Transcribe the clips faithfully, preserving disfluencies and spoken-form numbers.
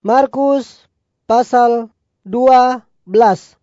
Markus pasal dua belas.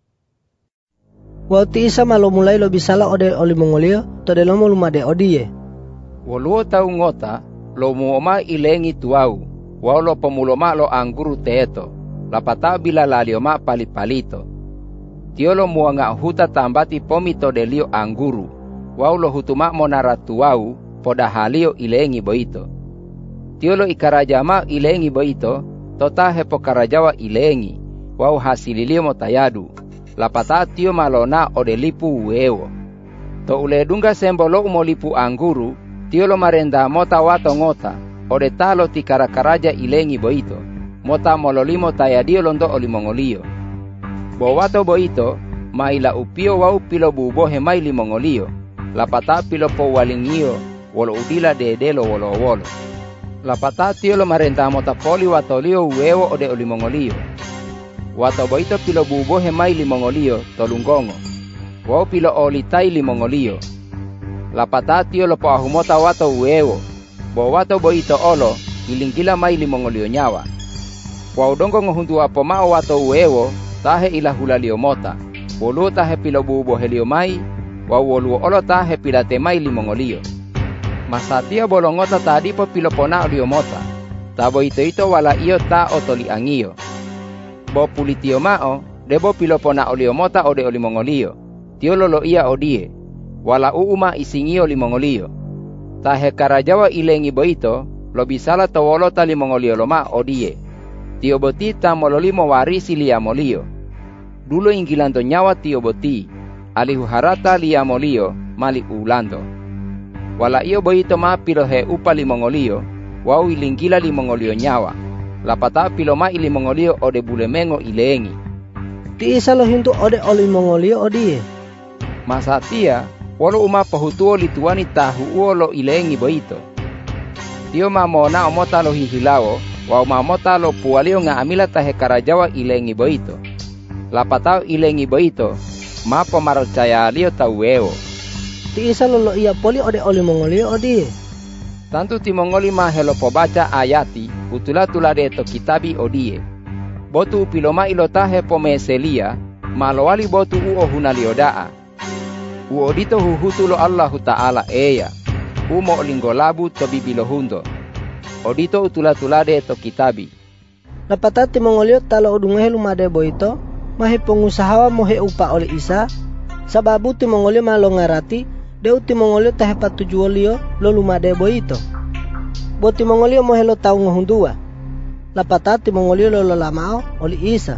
Waktu Isa malo mulai lo bisala ode oli mongolio to de lomo lumade odie. Woluo tau ngota lo muoma ilengi tuau, wao lo pemuloma lo angguru teeto, lapata bila lalioma palipalito. Tio lo muanga huta tambati pomito de lio angguru, wao lo hutuma monara tuau poda halio ilengi boito. Tio lo ikarajama ilengi boito, tota hepo karajawa ilengi, wao hasililio motayadu. Lapata tio malona ode lipu uewo. To ule dunga sembolo umolipu angguru, tio lo marenda mota wato ngota, ode talo tikarakaraja ilengi boito, mota mololimo tayadio londo olimongolio. Bo wato boito, maila upio wau pilo bubohe mai limongolio, lapata pilo po walingio, wolo udila dedelo wolo wolo. Lapata tio lo marenda mota poli watolio uewo ode olimongolio. Wato boito pilo bubohe mai limongolio tolungongo. Wao pilo olitai limongolio. Lapata tio lo po ahumota wato uewo. Bo wato boito olo ilingila mai limongolio nyawa. Wao dongo ngohundu apo mao wato uewo tahe ila hulalio mota. Wolu tahe pilo bubohe lio mai. Wao wolu olo tahe pilate mai limongolio. Masatia bolongota tadi po pilo pona olio mota. Tabo ito ito wala iyo ta otoli angio. Bo pulitio mao, debo pilopona oliomota ode olimongolio. Tio lolo ia odie. Wala uuma isingio limongolio. Tahe karajawa ilengi boito, lo bisala tawolota limongolio loma odie. Tio boti tamololimo warisi liamolio. Dulo ingilando nyawa tio boti, alihu harata liamolio, mali ulando. Wala iyo boito ma pilohe upa limongolio, wau ilingila limongolio nyawa. Lapata piloma ili mongolio ode bulemengo ilengi. Ti Isa lo hintu ode oli mongolio odie. Masatia, walo uma pahutuo lituani tahu uo lo ilengi boito. Tio mamona omota lo hihilao, wa mamota lo pualio nga amila tahe karajawa ilengi boito. Lapatao ilengi boito, mapo marocaya lio tauweo. Ti Isa lo lo iya poli ode oli mongolio odie. Tantu ti mongoli ma helo pobaca ayati, utula tula deto kitabi odie. Botu piloma ilotahe pomeselia, malowali botu uo hunaliodaa. Uodito huhutulo Allahu Ta'ala eya, umo lingolabu to bibilohundo. Odito utula tula deto kitabi. Lapata ti mongolio talo udungehe lumade boito, mahe pengusahawa mohe upa oli Isa, sababu ti mongolio malongarati, deu ti mongolio tahe patujuolio lo lumade boito. Bo ti mongolio mohe lo tau ngohundua. Lapata ti mongolio lo lamao oli Isa.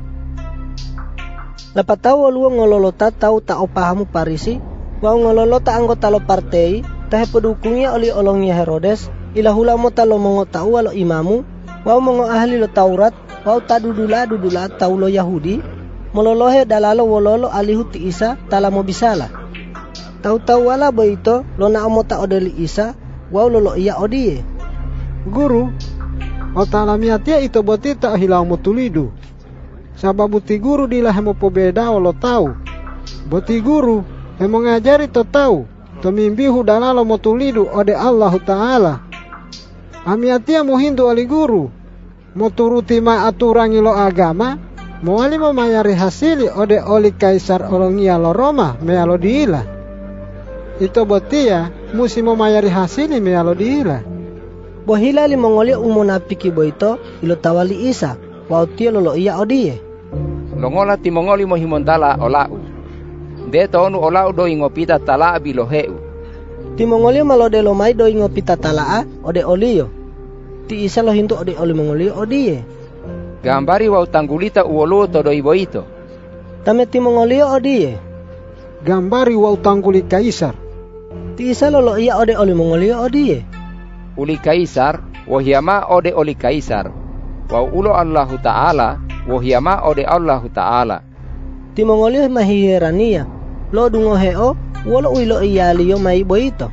Lapata waluo ngololota tau ta opahamu parisi, wau ngololota anggota lo partei, tahe pedukungnya oli olongnya Herodes, ilahula mo talo mongo tau walo imamu, wau mongo ahli lo Taurat, wau tadudula dudula tau lo Yahudi, mololohe dalalo wololo alihu ti Isa tala mo bisala. Tau-tau wala boito lo na omota odeli Isa, wau lolo iya odie. Guru, otalamiatia ito boti ta hilau mutulidu. Sababu ti guru dila hemo pobeda lo tau. Boti guru hemo ngajari to tau, to mimbihu dalalo mutulidu ode Allah Ta'ala. Amiatia muhindu ali guru, moturuti ma aturangi lo agama, moali mo mayari hasili ode oli kaisar olongia lo Roma mealo diila. Ito botia musi mo mayari hasili mealo diila. Bohila li mongolio umonapiki boito ilo tawali Isa, wau tio lolo iya odie. Longola ti mongoli mo himondala olau. Deto onu olau do ingopita talaa biloheu. Ti mongolio malode lo mai do ingopita talaa ode olio. Ti Isa lo hintu ode oli mongolio odie. Gambari wau tanggulita uoluo to doi boito. Tame ti mongolio odie. Gambari wau tangguli kaisar. Ti Isa lolo iya ode oli mongolio odie. Uli kaisar, wahiama ode oli kaisar. Wau ulo Allahu Ta'ala, wahiama ode Allahu Ta'ala. Ti mongolio mahihirania, lo dungoheo, wolo uilo iyaliyo mai boito.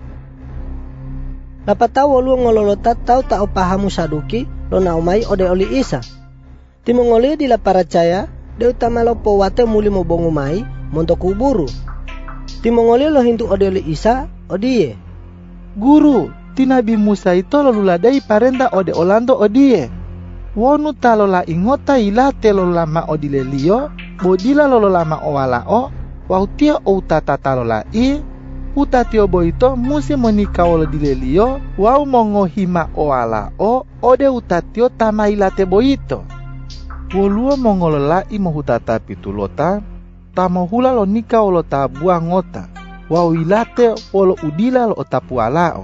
Lapata wolu ngololota tau ta opahamu saduki, lo naumai ode oli Isa. Ti mongolio dila paracaya, deu tamalo powate muli mo bongu mai, montok kuburu. Ti mongolio lo hintu ode oli Isa, odie. Guru, ti Nabi Musa itu lalu ladai parenda ode olando odie. wonu talola ingota ilate lolama odilelio, bodila lolama owalao, wautia o tata talola i, utatio boito musi monika olo dilelio, wau mongohima owalao, ode utatio tama ilate boito. Woluo mongolola imo hutata pitulota, tamo hula lo nika olo tabua ngota, wau ilate olo udila lo otapualao.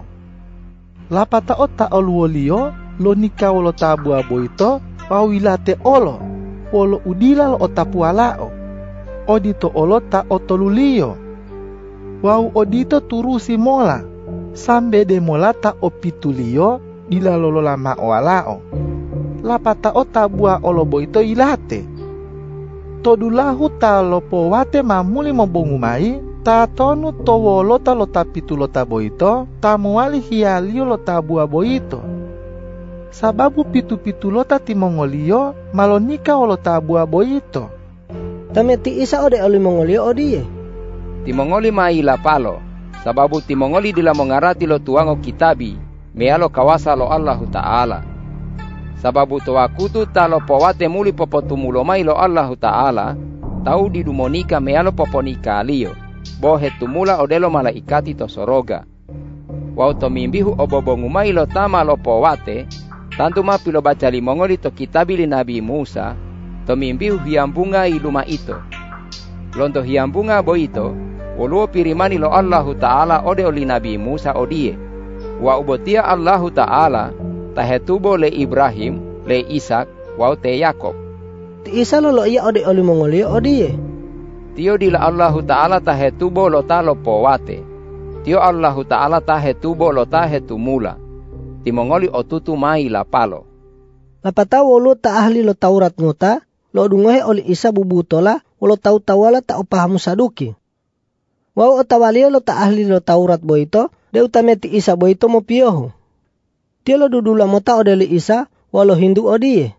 Lapata ota oluolio, lo nika olo tabua boito, wau ilate olo, olo udila lo otapualao. Odito olo ta otolulio. Wau odito turusi mola, sambe de mola ta opitulio, dila lolo lama oalao. Lapata ota bua olo boito ilate. Todulahu ta lopo wate mamuli mobongumai, ta tonu towo lota lota pitulota boito, ta muali hialio lota bua boito. Sababu pitu-pitu lota timongolio, malonika olota bua boito. Tameti isa ode oli mongolio odie. Timongoli mai la palo, sababu timongoli dila mongarati lo tuango kitabi, mealo kawasa lo Allahu Ta'ala. Sababu toakutu talo powate muli popotumulo mai lo Allahu Ta'ala, tau didumonika mealo poponika alio, bohe tumula odelo malaikati to soroga. Wau to mimbihu obobongu mai lo tama lo powate, tantu ma pilo bacali mongoli to kitabili Nabi Musa, to mimbihu hiambunga iluma ito. Londo hiambunga boito, woluo pirimani lo Allahu Ta'ala ode oli Nabi Musa odie. Wa ubotia Allahu Ta'ala, tahetubo le Ibrahim, le Ishak, wau te Yakob. Ti isa lolo iya ode oli mongolio odie. Tio dila Allahu Ta'ala tahetubo lo talo powate. Tio Allahu Ta'ala tahetubo lo tahetumula. Timongoli otutu mai la palo. Lapata wolo ta ahli lo Taurat ngota, lo dungohe oli Isa bubutola, wolo tau tawala ta opahamu saduki. Wau otawalio lo ta ahli lo Taurat boito, de utameti Isa boito mo piohu. Tio lo dudula mota odeli Isa, walo Hindu odie.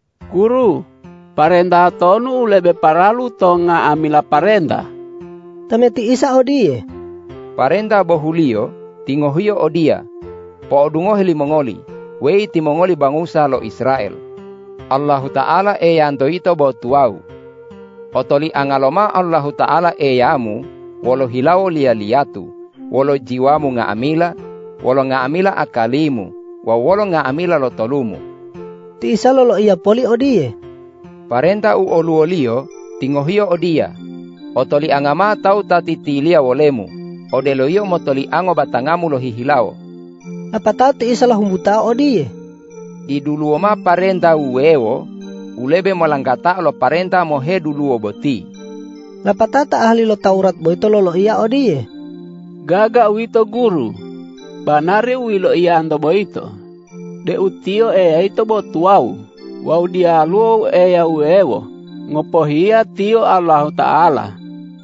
Guru, parenda tonu lebe paralu tonga amila parenda. Tameti Isa odie. Parenda bohulio, tingohio odia. Po odungohe li mongoli, wei timongoli bangusa lo Israel. Allahu Ta'ala e yandoito bo tuau. Otoli angaloma Allahu Ta'ala e yamu, wolo hilao lia liatu, wolo jiwamu nga amila, wolo nga amila akalimu, wa wolo nga amila lo tolumu. Ti isa lolo iya poli odie. Parenta u oluolio, tingohio odia. Otoli angama tau tatitilia wolemu, odeloio motoli ango batangamu lo hihilao. Napata ti isa la humbuta odie. Di duluo ma parenta uewo, ulebe molanggata lo parenta mohe duluo boti. Napata ta ahli lo Taurat boito lolo iya odie. Gaga wito guru, banare wilo iya ando boito. De utio e ito botuau, wau dia luo e ya uewo, ngopohia tio Allah Ta'ala.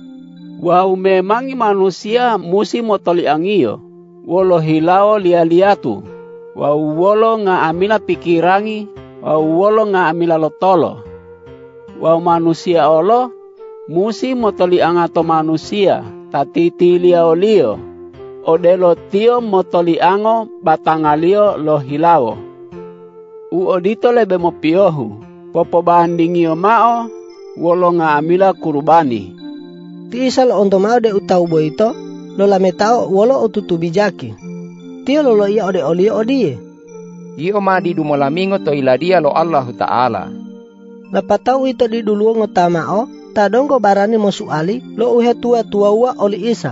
Wau memangi manusia musi motoli angio, wolo hilao lia-liatu, wau wolo nga amila pikirangi, wau wolo nga amila lotolo. Wau manusia olo, musi motoli angato manusia, tatiti lia olio, odelo tio motoli ango batangalio lo hilao. U odito lebe mopiohu, popo bandingio mao, wolo nga amila kurubani. Ti isa lo ondo mao de utau boito, lo lametao wolo otutu bijaki. Tio lolo iya ode olio odie. Iyo ma di dumolamingo to iladia lo Allahu Ta'ala. Napatau ito di duluo ngotamao, tadonggo barani mosuali lo uhe tua tua wa oli Isa.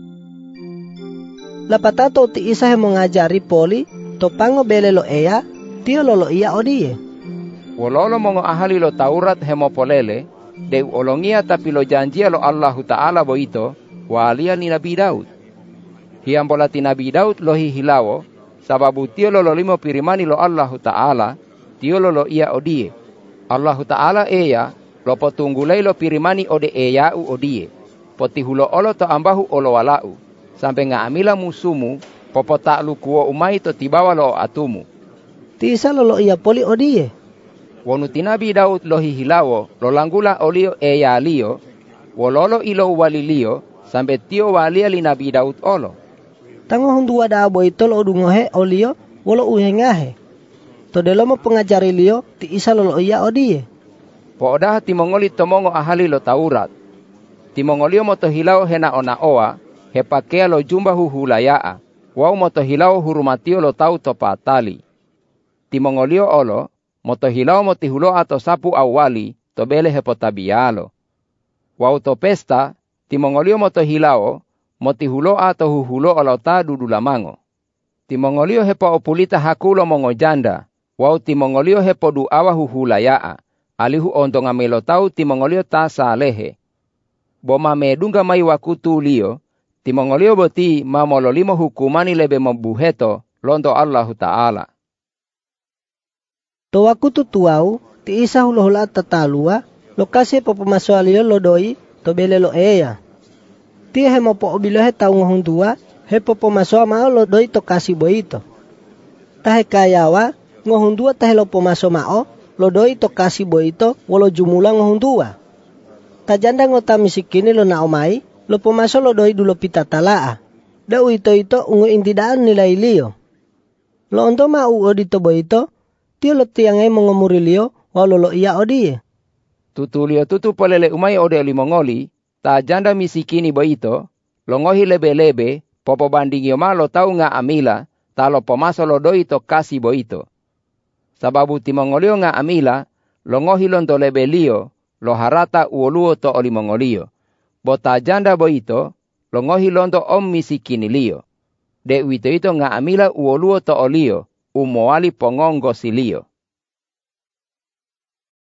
Lapatato ti Isa he mengajari poli, topango bele lo eya, tio lolo iya odie. Wololo mongo ahali lo Taurat hemopolele, de olongia tapi lo janjia lo Allahu Ta'ala boito, walia ni Nabi Daud. Hiambolati Nabi Daud lo hihilawo, sababu tio lolo limo pirimani lo Allahu Ta'ala, tio lolo iya odie. Allahu Ta'ala eya, lo potunggulai lo pirimani ode eya u odie. Potihulo olo to ambahu olo walau, sampai nga amila musumu, popo taklu kuo umai to tibawa lo atumu. Tisa lolo iya poli odie. Wonuti Nabi Daud lo hihilawo, lo langgula olio eya lio, wololo ilo walilio, sampai tio walia li Nabi Daud olo. Tango hundua da boito lo dungohe olio, wolo uhengahe. Todelo mo pengajari liyo ti isa lolo iya odie. Poodah timongoli tomongo ahali lo Taurat. Timongolio moto hilau hena ona oa, he pakea lo jumba huhulayaa. Wau moto hilau hurumatio lo tau topa tali. Timongolio olo, moto hilau moti hulo ato sapu awali, tobele he potabialo. Wau to pesta, timongolio moto hilau, moti hulo ato huhulo olo ta dudulamango. Timongolio hepo opulita hakulo mongo janda, wau timongolio hepo duawa huhulayaa, alihu ondo ngamelo tau timongolio ta salehe. Boma medunga mai wakutu lio, timongolio boti mamololimo hukumani lebe membuheto londo Allahu Ta'ala. To wakutu tuau, ti isa hula-hula tatalua, lokasi popomasoalio lodoi, to bele lo eya. Ti he mo po obilohe tau ngohundua, he popomasoa mao lodoi to kasi boito. Tahe kayawa, ngohundua tahe lo pomaso mao, lodoi to kasi boito, walo jumula ngohundua. Tajanda ngota misikini lo naomai, lo pomaso lodoi dulo pitatalaa. Da uito ito ungu intidaan nilai liyo. Lo onto mau odito boito, tio lo tiangai mongomuri liyo, walo lo iya odie. Tutulio tutu polele umai ode limongoli, tajanda misikini boito, longohi lebe-lebe, popo bandingio ma lo tau nga amila, talo pomaso lodoi to kasi boito. Sababu timongolio nga amila, longohi londo lebe liyo, lo harata uoluo to olimongolio. Bota janda boito, longohi londo om misikini liyo. De wito ito nga amila uoluo to olio, umoali pongongo silio.